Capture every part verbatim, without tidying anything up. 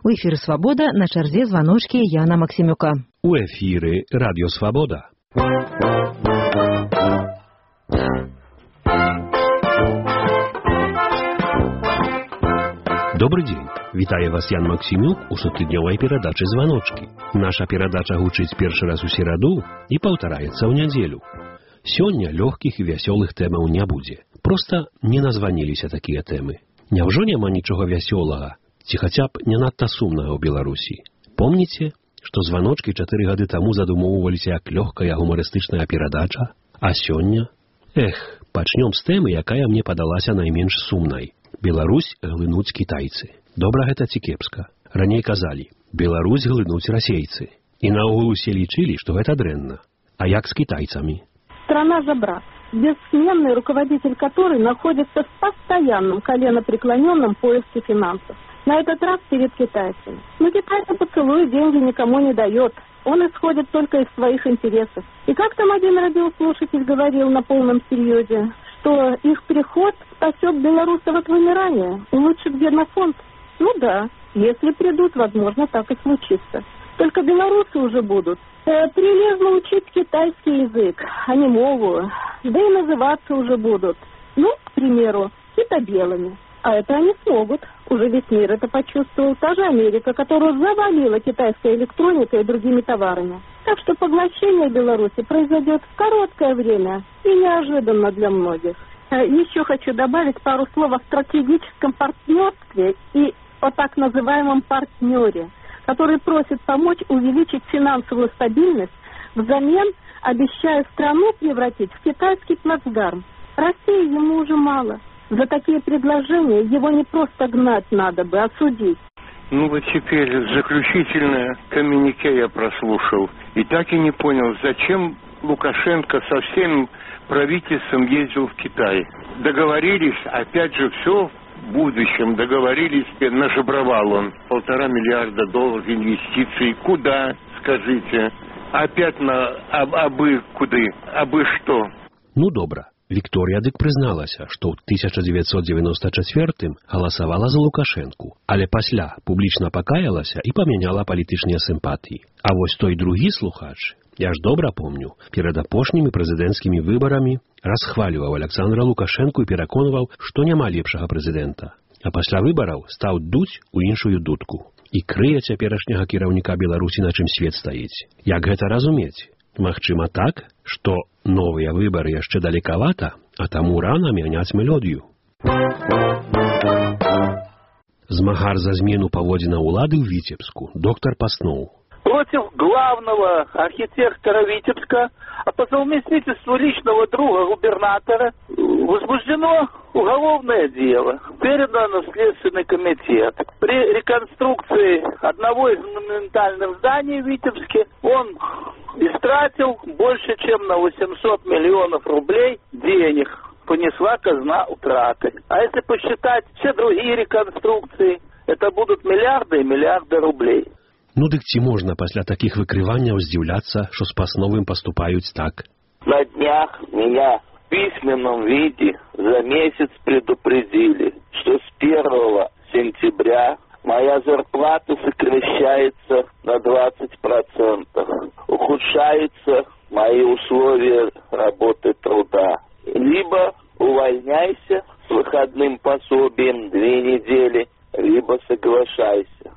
У эфіры «Свабода», на чарзе званочкі Яна Максімюка. У эфіры «Радіо Свабода». Добрый дзень. Вітае вас Ян Максімюк у штотыднёвай перадачы «Званочкі». Наша перадача гучыць першы раз у сераду і паўтараецца ў нядзелю. Сёння лёгкіх і вясёлых тэмаў не будзе. Проста не названіліся такія тэмы. Няўжо няма нічога вясёлага, ці хаця б не надта сумнага ў Беларусі? Помніце, што «Званочкі» чатыры гады таму задумоўваліся як лёгкая гумарыстычная перадача? А сёння? Эх, пачнём з тэмы, якая мне падалася найменш сумнай. Беларусь глынуць кітайцы. Добра гэта ці кепска? Раней казалі, Беларусь глынуць расейцы. І наогул усе лічылі, што гэта дрэнна. А як з кітайцамі? Страна за брат, бессменный руководитель которой находится в постоянном коленопреклоненном поиске финансов. На этот раз перед китайцами. Но китайцы поцелуя деньги никому не дает. Он исходит только из своих интересов. И как там один радиослушатель говорил на полном серьезе, что их приход спасет белорусов от вымирания, улучшит генофонд. Ну да, если придут, возможно, так и случится. Только белорусы уже будут э, прилежно учить китайский язык, а не мову. Да и называться уже будут. Ну, к примеру, китобелыми. А это они смогут. Уже весь мир это почувствовал. Та же Америка, которую завалила китайская электроника и другими товарами. Так что поглощение Беларуси произойдет в короткое время и неожиданно для многих. Еще хочу добавить пару слов о стратегическом партнерстве и о так называемом партнере, который просит помочь увеличить финансовую стабильность, взамен обещая страну превратить в китайский плацдарм. России ему уже мало. За такие предложения его не просто гнать надо бы, а судить. Ну вот теперь заключительное коммюнике я прослушал. И так и не понял, зачем Лукашенко со всем правительством ездил в Китай. Договорились, опять же, все в будущем. Договорились, нашебровал он полтора миллиарда долларов инвестиций. Куда, скажите? Опять на аб, абы куды? Абы что? Ну, добра. Вікторія дык прызналася, што ў тысяча дзевяцьсот дзевяноста чацвёртым галасавала за Лукашэнку, але пасля публічна пакаялася і памяняла палітычныя сімпатыі. А вось той другі слухач, я ж добра помню, перад апошнімі прэзідэнцкімі выбарамі расхваліваў Аляксандра Лукашэнку і пераконваў, што няма лепшага прэзідэнта. А пасля выбараў стаў дуць у іншую дудку. І крые цяперашняга кіраўніка Беларусі, на чым свет стаіць. Як гэта разумець? Магчыма так, што новыя выбары яшчэ далекавата, а таму рана мяняць мелодію. Змагар за змену паводзінаў улады ў Віцебску доктор Паснов. Против главного архитектора Витебска, а по совместительству личного друга губернатора, возбуждено уголовное дело, передано в Следственный комитет. При реконструкции одного из монументальных зданий в Витебске он истратил больше, чем на восемьсот миллионов рублей денег. Понесла казна утраты. А если посчитать все другие реконструкции, это будут миллиарды и миллиарды рублей. Ну дык ці можна пасля такіх выкрыванняў здзіўляцца, што з Пасновым паступаюць так? На днях меня в письменном виде за месяц предупредили, что с первого сентября моя зарплата сокращается на двадцать процентов. Ухудшаются мои условия работы труда. Либо увольняйся с выходным пособием две недели, либо соглашайся.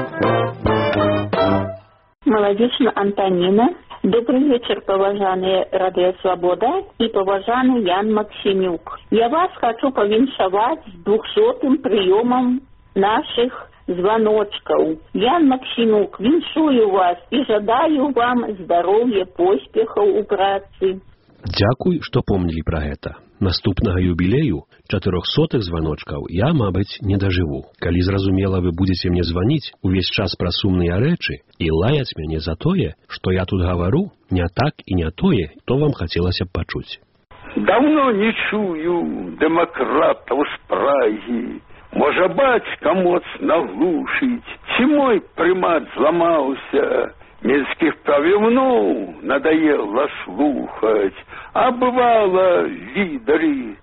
Молодечна Антонина. Добрый вечер, поважанные Радио Свобода и поважанный Ян Максимюк. Я вас хочу повіншаваць с двухсотым приемом наших звоночков. Ян Максимюк, віншую вас и жадаю вам здоровья, поспехов у працы. Дзякуй, што помнілі пра гэта. Наступнага юбілею чатырохсотых званочкаў я, мабыць, не дажыву. Калі, зразумела, вы будзеце мне званіць увесь час пра сумныя рэчы і лаяць мяне за тое, што я тут гавару не так і не тое, то вам хацелася б пачуць. Давно не чую дэмакратаў з Прагі. Можа, бацька моцна глушыць, ці мой прымат зламаўся. Минских павевнуў надоело слухать, а бывало лидеры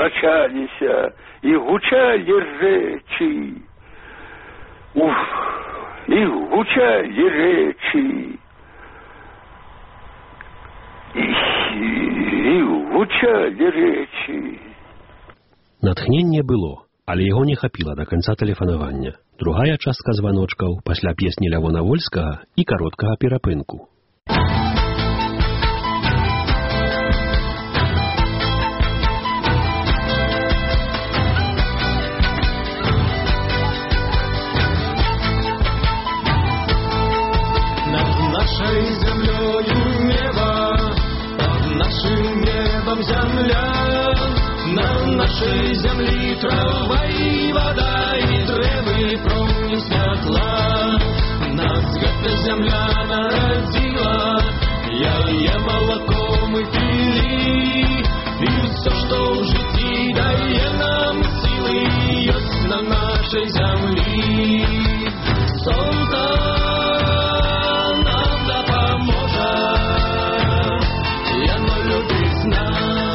спрачаліся и гучали речи. Уф, гучалі рэчы, і гучалі рэчы. Натхненне было, але яго не хапіла да канца тэлефанавання. Другая частка званочкаў пасля песні Лявона Вольскага і кароткага перапынку. Над нашей землею небо, под нашим небом земля, на нашей земле трава и вода, и древы промни святла. Нас эта земля народила, яе молоко мы пили, и все, что в житті дає нам силы, есть на нашей земле. Солнце нам допоможе, яно любить нас.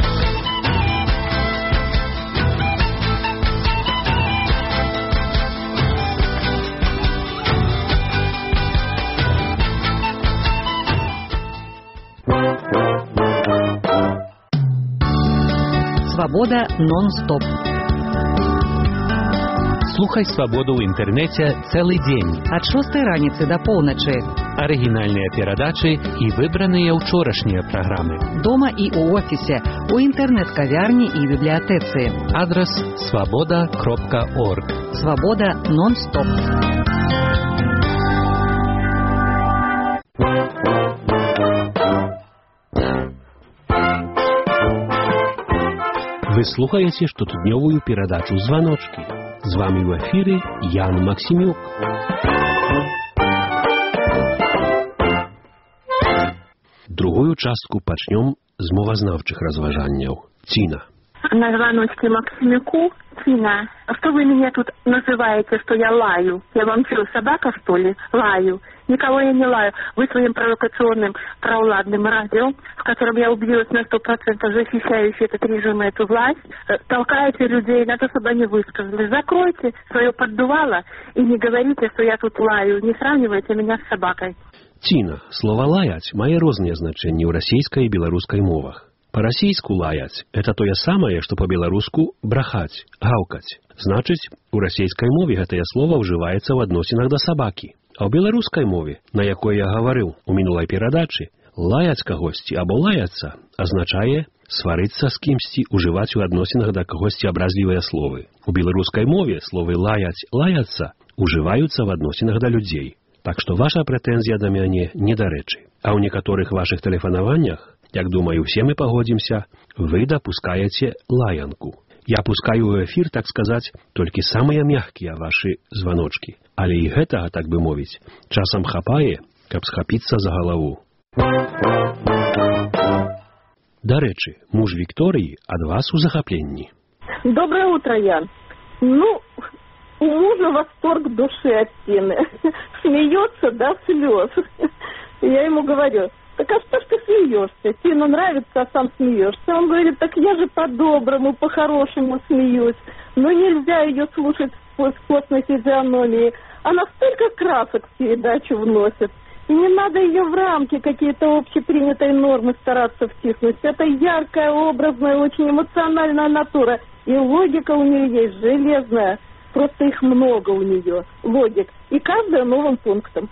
Свобода нон-стоп. Слухай свабоду ў інтэрнэце цэлы дзень. Ад шостай раніцы да поўначы. Арыгінальныя перадачы і выбраныя ўчорашнія праграмы. Дома і ў офісе, у інтэрнэт-кавярні і бібліятэцы. Адрас свабода кропка орг. Свобода нон-стоп. Вы слухаеце штотыднёвую перадачу «Званочкі». З вамі ў эфіры Ян Максімюк. Другую частку пачнём з мовазнаўчых разважанняў. Ціна. На звоночке Максимюку. Тина, что вы меня тут называете, что я лаю? Я вам что, собака, что ли? Лаю. Никого я не лаю. Вы своим провокационным, провладным радио, в котором я убедилась на сто процентов, защищающий этот режим и эту власть, толкаете людей на то, чтобы они высказали. Закройте свое поддувало и не говорите, что я тут лаю. Не сравнивайте меня с собакой. Ціна. Слова «лаяць» мае розныя значэнні ў расійскай і беларускай мовах. Па-расійску лаяць – это тое самае, што па-беларуску брахаць, гаўкаць. Значыць, у расійскай мове гэтае слова ўжываецца ў адносінах да сабакі. А ў беларускай мове, на якой я гаварыў у мінулай перадачы, лаяць кагосьці або лаяцца азначае сварыцца з кімсьці, ужываць у адносінах да кагосьці абразлівыя словы. У беларускай мове словы лаяць, лаяцца ужываюцца в адносінах да людзей. Так што ваша прэтэнзія да мяне недарэчы. А ў некаторых вашых тэлефанаваннях, як думаю, все мы погодзімся, вы дапускаеце лаянку. Я пускаю ў эфір, так сказаць, толькі самыя мягкія вашы званочкі. Але і гэтага, так бы мовіць, часам хапае, каб схапіцца за галаву. Дарэчы, муж Вікторыі ад вас у захапленні. Доброе утро, Ян. Ну, у мужа восторг души от Тины. Смеется до слез. Я ему говорю: так а что ж ты смеешься? Тина нравится, а сам смеешься. Он говорит: так я же по-доброму, по-хорошему смеюсь. Но нельзя ее слушать с постной физиономией. Она столько красок в передачу вносит. И не надо ее в рамки какие-то общепринятой нормы стараться втиснуть. Это яркая, образная, очень эмоциональная натура. И логика у нее есть железная. Просто их много у нее, логик. И каждая новым пунктом.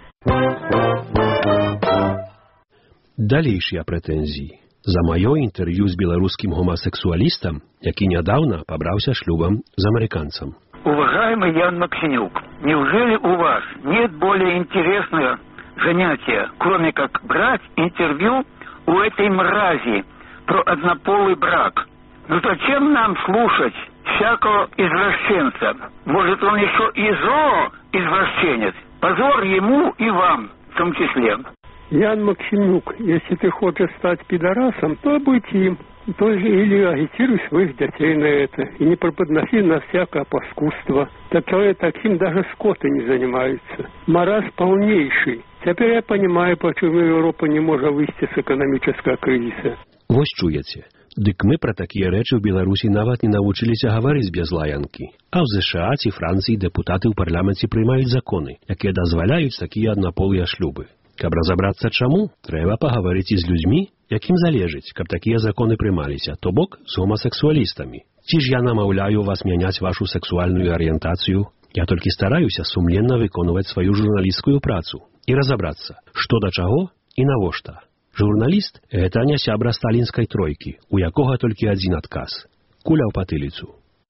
Далейшыя прэтэнзіі. За маё інтэрв'ю з беларускім гомасексуалістам, які нядаўна пабраўся шлюбам з американцам. Уважаемый Ян Максимюк, неужели у вас нет более интересного занятия, кроме как брать интервью у этой мрази про однополый брак? Ну зачем нам слушать всякого извращенца? Может, он еще и зоо-извращенец? Позор ему и вам в том числе. Ян Максимюк, если ты хочешь стать пидорасом, то будь им. То или агитируй своих детей на это. И не преподноси на всякое паскудство. Такое таким даже скоты не занимаются. Маразм полнейший. Теперь я понимаю, почему Европа не может выйти с экономического кризиса. Вось чуеце. Дык мы пра такія рэчы ў Беларусі нават не навучыліся гаварыць без лаянкі. А ў ЗША ці Францыі дэпутаты ў парламенце прымаюць законы, якія дазваляюць такія аднаполыя шлюбы. Каб разабрацца чаму, трэба пагаварыць і з людзьмі, якім залежыць, каб такія законы прымаліся, то бок з гомасексуалістамі. Ці ж я намаўляю вас мяняць вашу сексуальную арыентацыю? Я толькі стараюся сумленна выконваць сваю журналісцкую працу і разабрацца, што да чаго і навошта. Журналіст – гэта не сябра сталінскай тройкі, у якога толькі адзін адказ – куля ў патыліцу.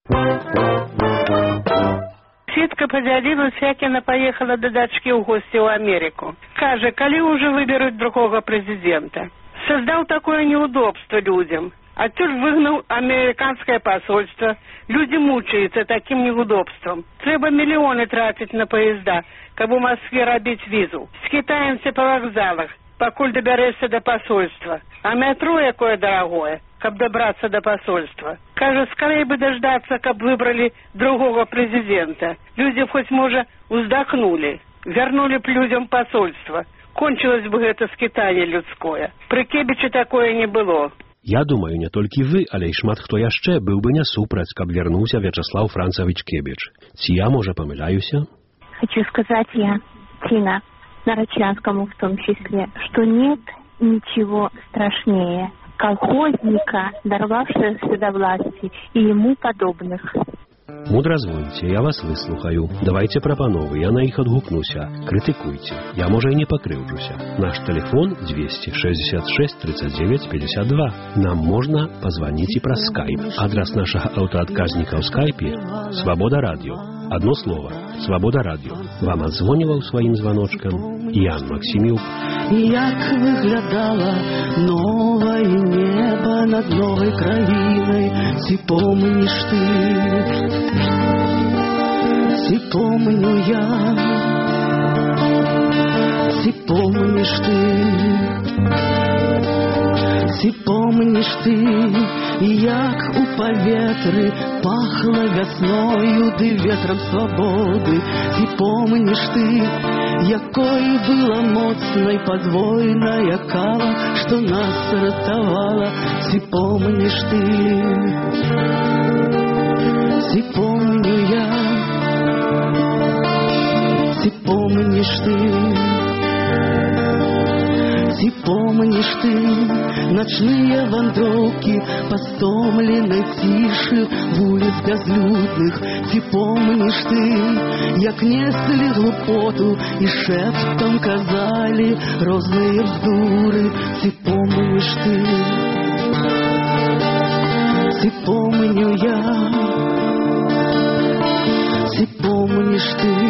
Светка подзялілася, як яна поехала до дачки ў гости ў Америку. Кажа, калі уже выберут другого президента. Создал такое неудобство людям. Отсюда выгнал американское посольство. Люди мучаются таким неудобством. Треба миллионы тратить на поезда, каб у Москве робить визу. Скитаемся по вокзалах, покуль доберешься до посольства. А метро якое дорогое, каб добраться до посольства. Кажется, скорее бы дождаться, каб выбрали другого президента. Люди хоть, может, уздохнули, вернули б людям посольство. Кончилось бы это скитание людское. При Кебічы такое не было. Я думаю, не толькі вы, але і шмат хто яшчэ быў бы не супраць, каб вярнуўся Вячеслав Францович Кебіч. Ці я, можа, памыляюся? Хочу сказать я, Тина, Нарочанскому в том числе, что нет ничего страшнее колхозника, дорвавшегося до власти, и ему подобных. Мудра звоніце, я вас выслухаю. Давайте прапановы, я на іх адгукнуся. Крытыкуйце. Я, можа, і не пакрыўджуся. Наш телефон двести шестьдесят шесть тридцать девять пятьдесят два. Нам можна пазваніць і праз скайп. Адрес нашага аўтаадказніка ў скайпе – Свабода радіо. Одно слово – Свабода радіо. Вам адзвоніваў сваім званочкам Ян Максімюк. Як выглядала новое небо над новой краиной, ці помнишь ты, ці помню я, ці помнишь ты, ці помнишь ты, як у паветры пахло весною ды ветром свободы, ці помнишь ты, якой была моцной подвойная кава, что нас ратовала, ці помнишь ты, ці помню я, ці помнишь ты, ці помнишь ты, ночные вандровки по стомленной тиши улиц безлюдных, ці помнишь ты, як несли глупоту и шептом казали розные вздуры, ці помнишь ты, ці помню я, ці помнишь ты.